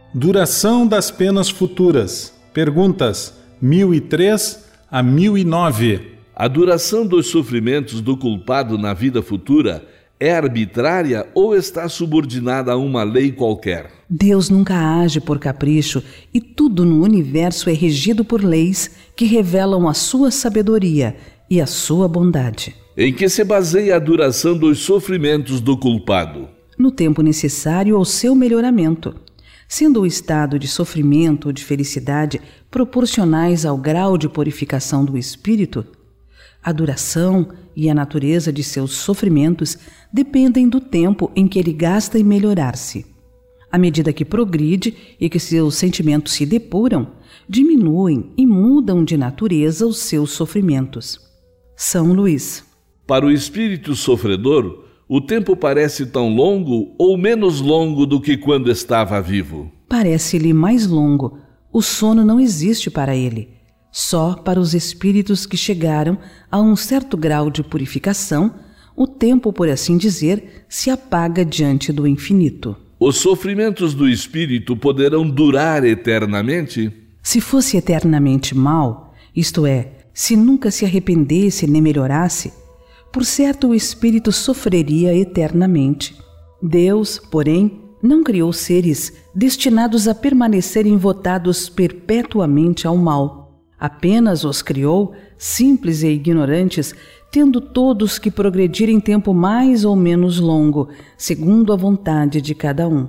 Duração das penas futuras. Perguntas 1003 a 1009. A duração dos sofrimentos do culpado na vida futura é arbitrária ou está subordinada a uma lei qualquer? Deus nunca age por capricho e tudo no universo é regido por leis que revelam a sua sabedoria e a sua bondade. Em que se baseia a duração dos sofrimentos do culpado? No tempo necessário ao seu melhoramento, sendo o estado de sofrimento ou de felicidade proporcionais ao grau de purificação do espírito, a duração e a natureza de seus sofrimentos dependem do tempo em que ele gasta em melhorar-se. À medida que progride e que seus sentimentos se depuram, diminuem e mudam de natureza os seus sofrimentos. São Luís. Para o espírito sofredor, o tempo parece tão longo ou menos longo do que quando estava vivo? Parece-lhe mais longo. O sono não existe para ele. Só para os espíritos que chegaram a um certo grau de purificação, o tempo, por assim dizer, se apaga diante do infinito. Os sofrimentos do espírito poderão durar eternamente? Se fosse eternamente mal, isto é, se nunca se arrependesse nem melhorasse, por certo o espírito sofreria eternamente. Deus, porém, não criou seres destinados a permanecerem votados perpetuamente ao mal. Apenas os criou, simples e ignorantes, tendo todos que progredir em tempo mais ou menos longo, segundo a vontade de cada um.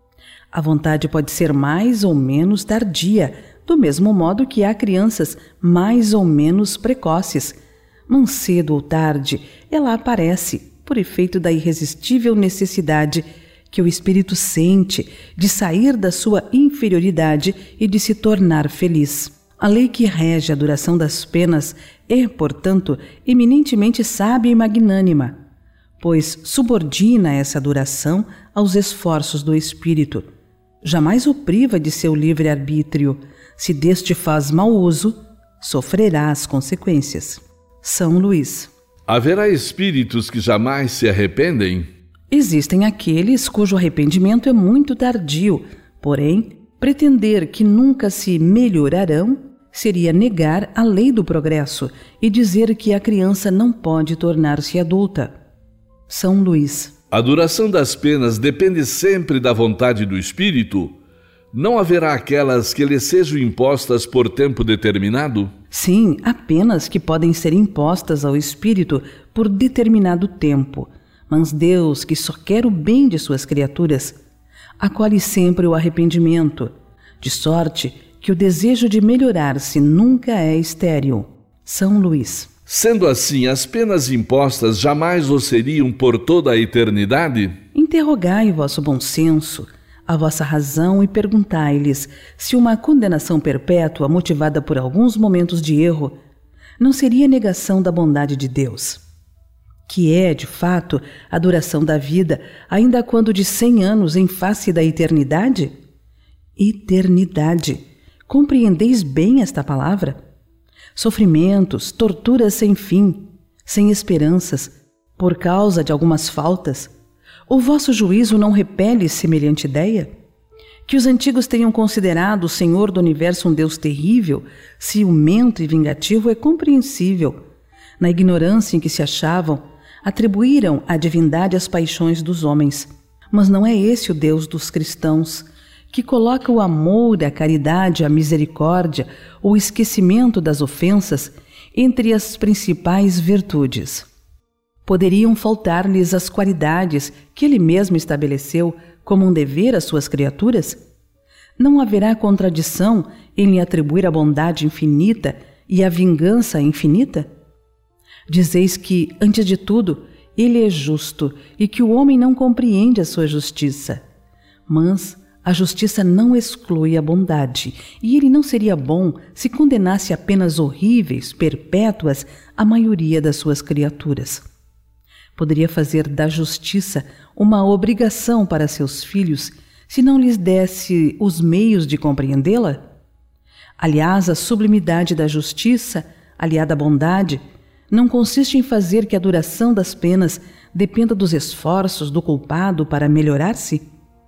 A vontade pode ser mais ou menos tardia, do mesmo modo que há crianças mais ou menos precoces. Mas cedo ou tarde, ela aparece, por efeito da irresistível necessidade que o espírito sente de sair da sua inferioridade e de se tornar feliz. A lei que rege a duração das penas é, portanto, eminentemente sábia e magnânima, pois subordina essa duração aos esforços do espírito. Jamais o priva de seu livre-arbítrio. Se deste faz mau uso, sofrerá as consequências. São Luís. Haverá espíritos que jamais se arrependem? Existem aqueles cujo arrependimento é muito tardio, porém, pretender que nunca se melhorarão seria negar a lei do progresso e dizer que a criança não pode tornar-se adulta. São Luís. A duração das penas depende sempre da vontade do espírito? Não haverá aquelas que lhe sejam impostas por tempo determinado? Sim, há penas que podem ser impostas ao espírito por determinado tempo, mas Deus, que só quer o bem de suas criaturas, acolhe sempre o arrependimento, de sorte que o desejo de melhorar-se nunca é estéril. São Luís. Sendo assim, as penas impostas jamais o seriam por toda a eternidade? Interrogai o vosso bom senso, a vossa razão e perguntai-lhes se uma condenação perpétua motivada por alguns momentos de erro não seria negação da bondade de Deus, que é, de fato, a duração da vida, ainda quando de 100 anos em face da eternidade? Eternidade. Compreendeis bem esta palavra? Sofrimentos, torturas sem fim, sem esperanças, por causa de algumas faltas. O vosso juízo não repele semelhante ideia? Que os antigos tenham considerado o Senhor do Universo um Deus terrível, ciumento e vingativo é compreensível. Na ignorância em que se achavam, atribuíram a divindade às paixões dos homens. Mas não é esse o Deus dos cristãos, que coloca o amor, a caridade, a misericórdia, o esquecimento das ofensas entre as principais virtudes. Poderiam faltar-lhes as qualidades que ele mesmo estabeleceu como um dever às suas criaturas? Não haverá contradição em lhe atribuir a bondade infinita e a vingança infinita? Dizeis que, antes de tudo, ele é justo e que o homem não compreende a sua justiça. Mas a justiça não exclui a bondade, e ele não seria bom se condenasse a penas horríveis, perpétuas, a maioria das suas criaturas. Poderia fazer da justiça uma obrigação para seus filhos se não lhes desse os meios de compreendê-la? Aliás, a sublimidade da justiça, aliada à bondade, não consiste em fazer que a duração das penas dependa dos esforços do culpado para melhorar-se?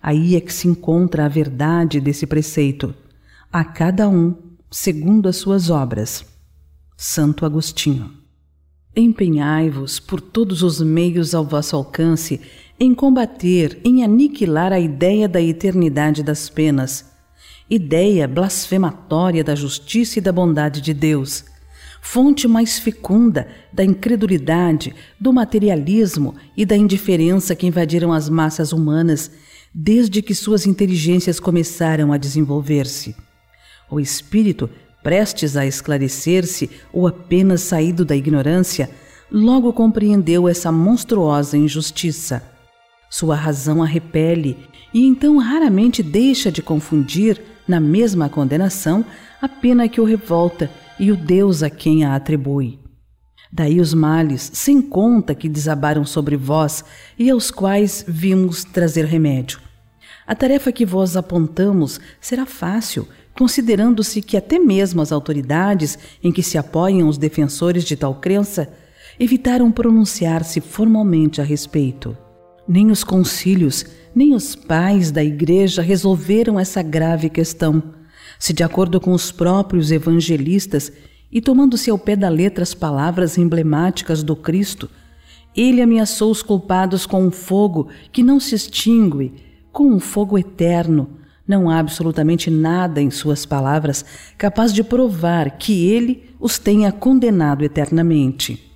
Aí é que se encontra a verdade desse preceito. A cada um segundo as suas obras. Santo Agostinho. Empenhai-vos por todos os meios ao vosso alcance em combater, em aniquilar a ideia da eternidade das penas, ideia blasfematória da justiça e da bondade de Deus, fonte mais fecunda da incredulidade, do materialismo e da indiferença que invadiram as massas humanas desde que suas inteligências começaram a desenvolver-se. O espírito, prestes a esclarecer-se ou apenas saído da ignorância, logo compreendeu essa monstruosa injustiça. Sua razão a repele e então raramente deixa de confundir, na mesma condenação, a pena que o revolta e o Deus a quem a atribui. Daí os males, sem conta, que desabaram sobre vós e aos quais vimos trazer remédio. A tarefa que vos apontamos será fácil, considerando-se que até mesmo as autoridades em que se apoiam os defensores de tal crença evitaram pronunciar-se formalmente a respeito. Nem os concílios, nem os pais da Igreja resolveram essa grave questão, se de acordo com os próprios evangelistas e tomando-se ao pé da letra as palavras emblemáticas do Cristo, ele ameaçou os culpados com um fogo que não se extingue, com um fogo eterno. Não há absolutamente nada em suas palavras capaz de provar que ele os tenha condenado eternamente.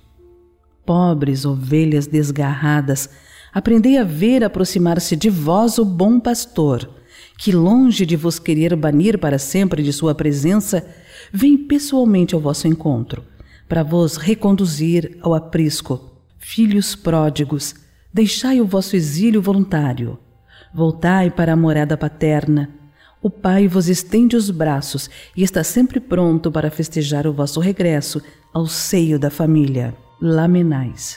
Pobres ovelhas desgarradas, aprendei a ver aproximar-se de vós o bom pastor, que, longe de vos querer banir para sempre de sua presença, vem pessoalmente ao vosso encontro, para vos reconduzir ao aprisco. Filhos pródigos, deixai o vosso exílio voluntário. Voltai para a morada paterna. O Pai vos estende os braços e está sempre pronto para festejar o vosso regresso ao seio da família. Lamenais.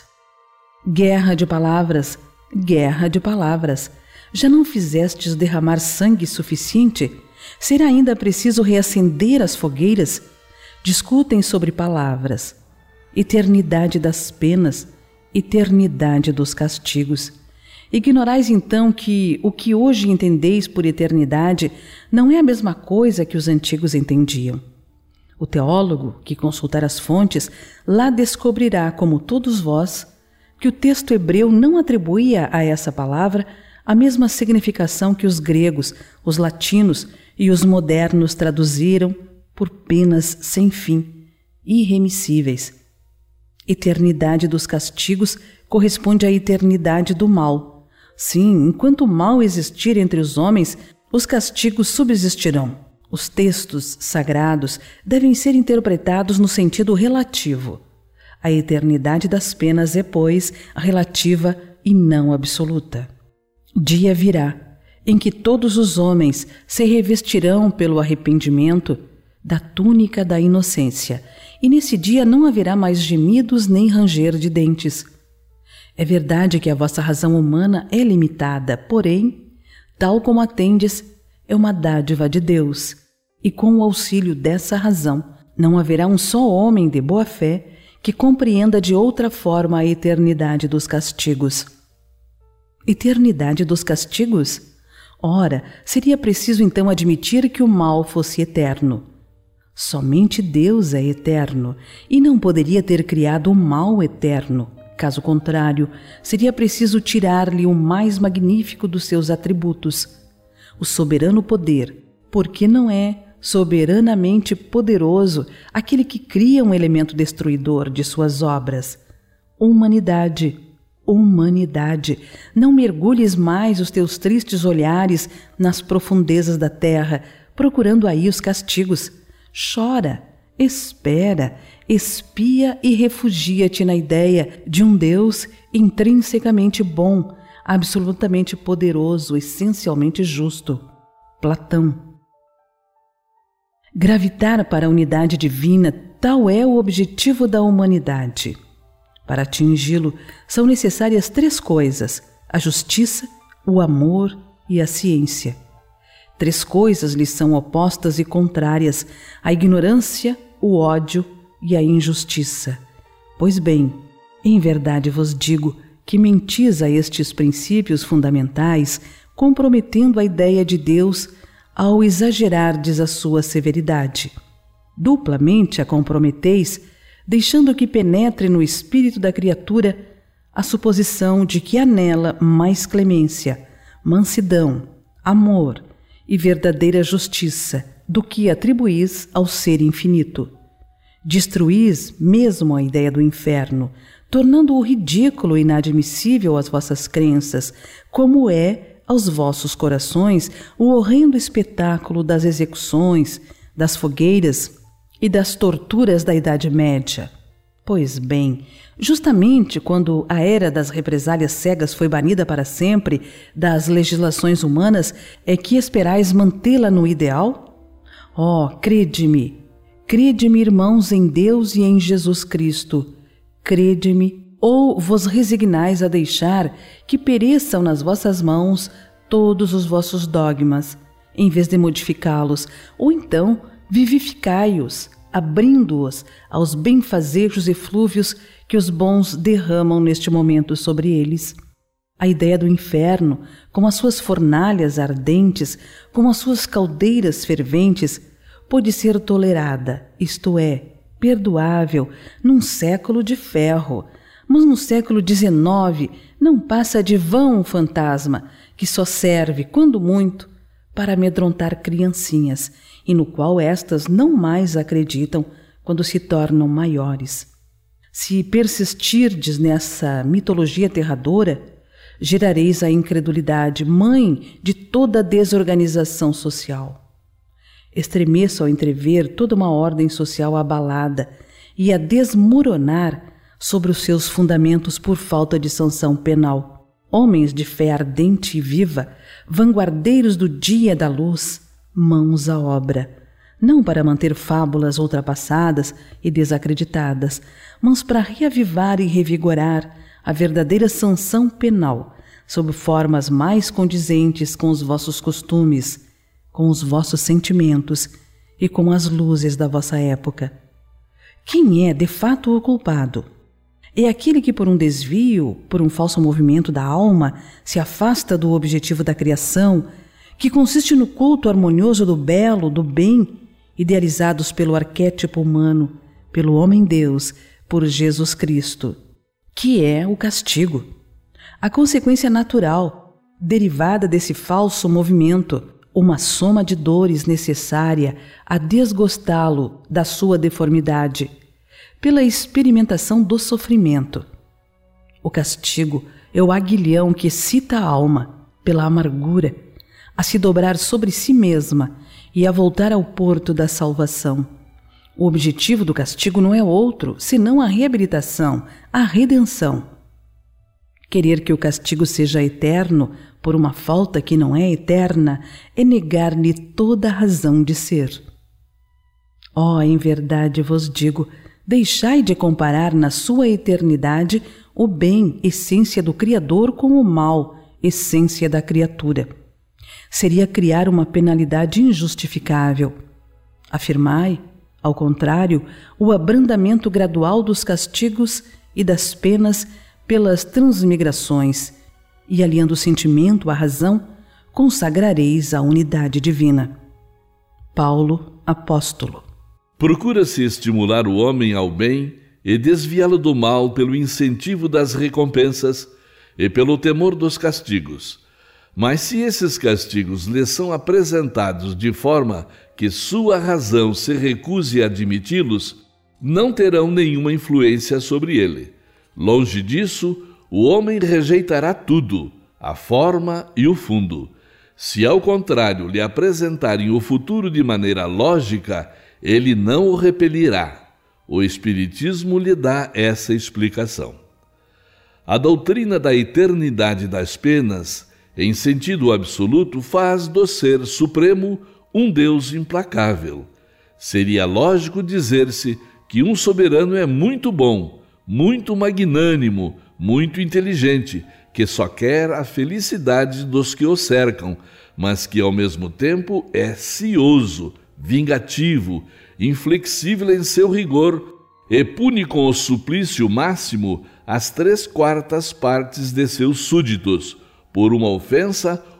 Guerra de palavras, guerra de palavras. Já não fizestes derramar sangue suficiente? Será ainda preciso reacender as fogueiras? Discutem sobre palavras. Eternidade das penas, eternidade dos castigos. Ignorais então que o que hoje entendeis por eternidade não é a mesma coisa que os antigos entendiam. O teólogo, que consultar as fontes, lá descobrirá, como todos vós, que o texto hebreu não atribuía a essa palavra a mesma significação que os gregos, os latinos e os modernos traduziram por penas sem fim, irremissíveis. Eternidade dos castigos corresponde à eternidade do mal. Sim, enquanto o mal existir entre os homens, os castigos subsistirão. Os textos sagrados devem ser interpretados no sentido relativo. A eternidade das penas é, pois, relativa e não absoluta. Dia virá em que todos os homens se revestirão pelo arrependimento da túnica da inocência, e nesse dia não haverá mais gemidos nem ranger de dentes. É verdade que a vossa razão humana é limitada, porém, tal como a tendes, é uma dádiva de Deus, e com o auxílio dessa razão, não haverá um só homem de boa fé que compreenda de outra forma a eternidade dos castigos. Eternidade dos castigos? Ora, seria preciso então admitir que o mal fosse eterno. Somente Deus é eterno e não poderia ter criado o mal eterno. Caso contrário, seria preciso tirar-lhe o mais magnífico dos seus atributos, o soberano poder, porque não é soberanamente poderoso aquele que cria um elemento destruidor de suas obras. Humanidade, humanidade, não mergulhes mais os teus tristes olhares nas profundezas da terra, procurando aí os castigos. Chora, espera, espia e refugia-te na ideia de um Deus intrinsecamente bom, absolutamente poderoso, essencialmente justo. Platão. Gravitar para a unidade divina, tal é o objetivo da humanidade. Para atingi-lo, são necessárias três coisas: a justiça, o amor e a ciência. Três coisas lhes são opostas e contrárias: a ignorância, o ódio e a injustiça. Pois bem, em verdade vos digo que mentis a estes princípios fundamentais comprometendo a ideia de Deus ao exagerardes a sua severidade. Duplamente a comprometeis, deixando que penetre no espírito da criatura a suposição de que há nela mais clemência, mansidão, amor e verdadeira justiça do que atribuís ao ser infinito. Destruís mesmo a ideia do inferno, tornando-o ridículo e inadmissível às vossas crenças, como é aos vossos corações o horrendo espetáculo das execuções, das fogueiras e das torturas da Idade Média. Pois bem, justamente quando a era das represálias cegas foi banida para sempre das legislações humanas, é que esperais mantê-la no ideal? Oh, crede-me, irmãos, em Deus e em Jesus Cristo. Crede-me, ou vos resignais a deixar que pereçam nas vossas mãos todos os vossos dogmas, em vez de modificá-los, ou então vivificai-os, abrindo-os aos benfazejos eflúvios que os bons derramam neste momento sobre eles. A ideia do inferno, com as suas fornalhas ardentes, com as suas caldeiras ferventes, pôde ser tolerada, isto é, perdoável, num século de ferro, mas no século XIX não passa de vão fantasma que só serve, quando muito, para amedrontar criancinhas, e no qual estas não mais acreditam quando se tornam maiores. Se persistirdes nessa mitologia aterradora, gerareis a incredulidade, mãe de toda a desorganização social. Estremeço ao entrever toda uma ordem social abalada e a desmoronar sobre os seus fundamentos por falta de sanção penal. Homens de fé ardente e viva, vanguardeiros do dia da luz, mãos à obra, não para manter fábulas ultrapassadas e desacreditadas, mas para reavivar e revigorar a verdadeira sanção penal, sob formas mais condizentes com os vossos costumes, com os vossos sentimentos e com as luzes da vossa época. Quem é de fato o culpado? É aquele que por um desvio, por um falso movimento da alma, se afasta do objetivo da criação, que consiste no culto harmonioso do belo, do bem, idealizados pelo arquétipo humano, pelo homem-deus, por Jesus Cristo, que é o castigo. A consequência natural, derivada desse falso movimento, uma soma de dores necessária a desgostá-lo da sua deformidade, pela experimentação do sofrimento. O castigo é o aguilhão que excita a alma, pela amargura, a se dobrar sobre si mesma e a voltar ao porto da salvação. O objetivo do castigo não é outro, senão a reabilitação, a redenção. Querer que o castigo seja eterno por uma falta que não é eterna é negar-lhe toda a razão de ser. Oh, em verdade vos digo, deixai de comparar na sua eternidade o bem, essência do Criador, com o mal, essência da criatura. Seria criar uma penalidade injustificável. Afirmai, ao contrário, o abrandamento gradual dos castigos e das penas pelas transmigrações, e aliando o sentimento à razão, consagrareis a unidade divina. Paulo, apóstolo. Procura-se estimular o homem ao bem e desviá-lo do mal pelo incentivo das recompensas e pelo temor dos castigos. Mas se esses castigos lhe são apresentados de forma que sua razão se recuse a admiti-los, não terão nenhuma influência sobre ele. Longe disso, o homem rejeitará tudo, a forma e o fundo. Se ao contrário lhe apresentarem o futuro de maneira lógica, ele não o repelirá. O Espiritismo lhe dá essa explicação. A doutrina da eternidade das penas, em sentido absoluto, faz do Ser Supremo um Deus implacável. Seria lógico dizer-se que um soberano é muito bom, muito magnânimo, muito inteligente, que só quer a felicidade dos que o cercam, mas que ao mesmo tempo é cioso, vingativo, inflexível em seu rigor e pune com o suplício máximo as 3/4 partes de seus súditos, por uma ofensa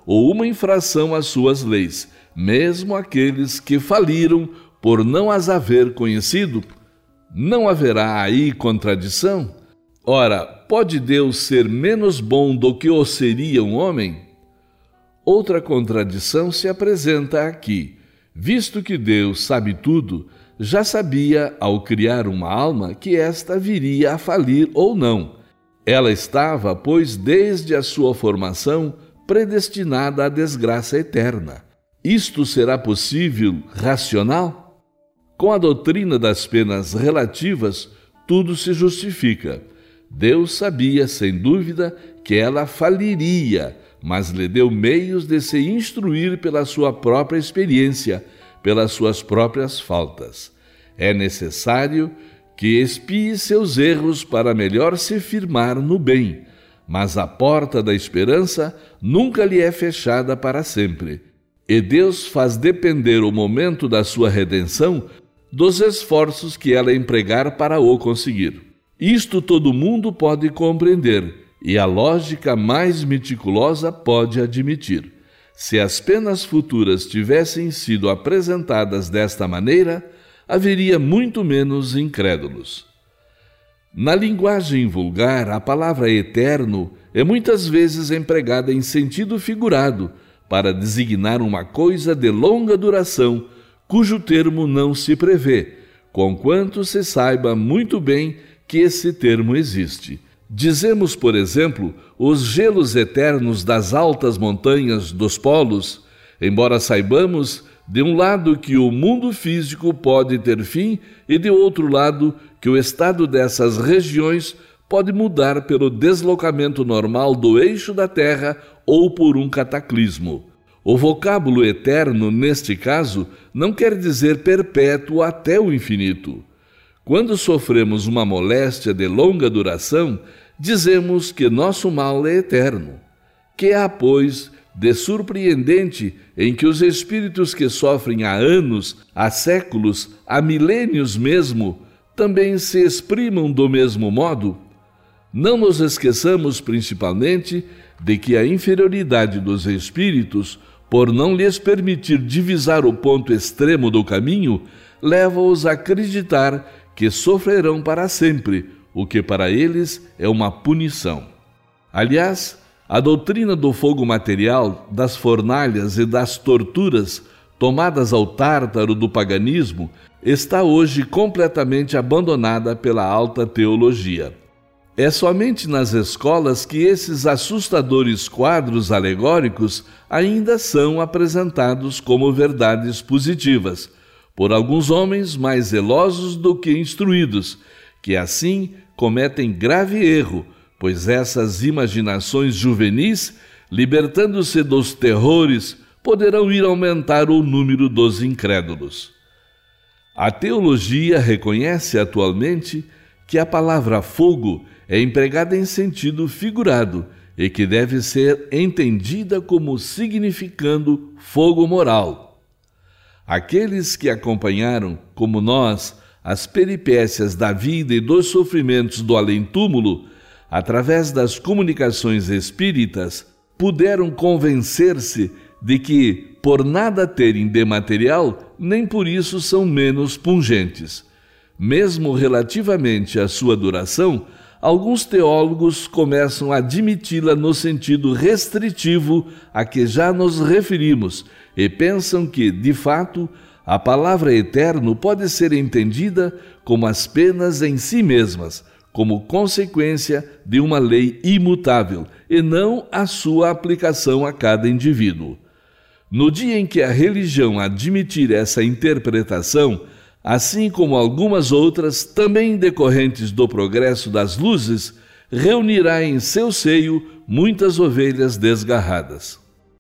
ou uma infração às suas leis, mesmo aqueles que faliram por não as haver conhecido? Não haverá aí contradição? Ora, pode Deus ser menos bom do que o seria um homem? Outra contradição se apresenta aqui. Visto que Deus sabe tudo, já sabia, ao criar uma alma, que esta viria a falir ou não. Ela estava, pois, desde a sua formação, predestinada à desgraça eterna. Isto será possível, racional? Com a doutrina das penas relativas, tudo se justifica. Deus sabia, sem dúvida, que ela faliria, mas lhe deu meios de se instruir pela sua própria experiência, pelas suas próprias faltas. É necessário que expie seus erros para melhor se firmar no bem, mas a porta da esperança nunca lhe é fechada para sempre. E Deus faz depender o momento da sua redenção dos esforços que ela empregar para o conseguir. Isto todo mundo pode compreender, e a lógica mais meticulosa pode admitir. Se as penas futuras tivessem sido apresentadas desta maneira, haveria muito menos incrédulos. Na linguagem vulgar, a palavra eterno é muitas vezes empregada em sentido figurado para designar uma coisa de longa duração, cujo termo não se prevê, conquanto se saiba muito bem que esse termo existe. Dizemos, por exemplo, os gelos eternos das altas montanhas dos polos, embora saibamos, de um lado, que o mundo físico pode ter fim e, de outro lado, que o estado dessas regiões pode mudar pelo deslocamento normal do eixo da Terra ou por um cataclismo. O vocábulo eterno, neste caso, não quer dizer perpétuo até o infinito. Quando sofremos uma moléstia de longa duração, dizemos que nosso mal é eterno. Que há, pois, de surpreendente em que os espíritos que sofrem há anos, há séculos, há milênios mesmo, também se exprimam do mesmo modo? Não nos esqueçamos, principalmente, de que a inferioridade dos espíritos, por não lhes permitir divisar o ponto extremo do caminho, leva-os a acreditar que sofrerão para sempre, o que para eles é uma punição. Aliás, a doutrina do fogo material, das fornalhas e das torturas, tomadas ao tártaro do paganismo, está hoje completamente abandonada pela alta teologia. É somente nas escolas que esses assustadores quadros alegóricos ainda são apresentados como verdades positivas, por alguns homens mais zelosos do que instruídos, que assim cometem grave erro, pois essas imaginações juvenis, libertando-se dos terrores, poderão ir aumentar o número dos incrédulos. A teologia reconhece atualmente que a palavra fogo é empregada em sentido figurado e que deve ser entendida como significando fogo moral. Aqueles que acompanharam, como nós, as peripécias da vida e dos sofrimentos do além-túmulo, através das comunicações espíritas, puderam convencer-se de que, por nada terem de material, nem por isso são menos pungentes. Mesmo relativamente à sua duração, alguns teólogos começam a admiti-la no sentido restritivo a que já nos referimos e pensam que, de fato, a palavra eterno pode ser entendida como as penas em si mesmas, como consequência de uma lei imutável, e não a sua aplicação a cada indivíduo. No dia em que a religião admitir essa interpretação, assim como algumas outras, também decorrentes do progresso das luzes, reunirá em seu seio muitas ovelhas desgarradas.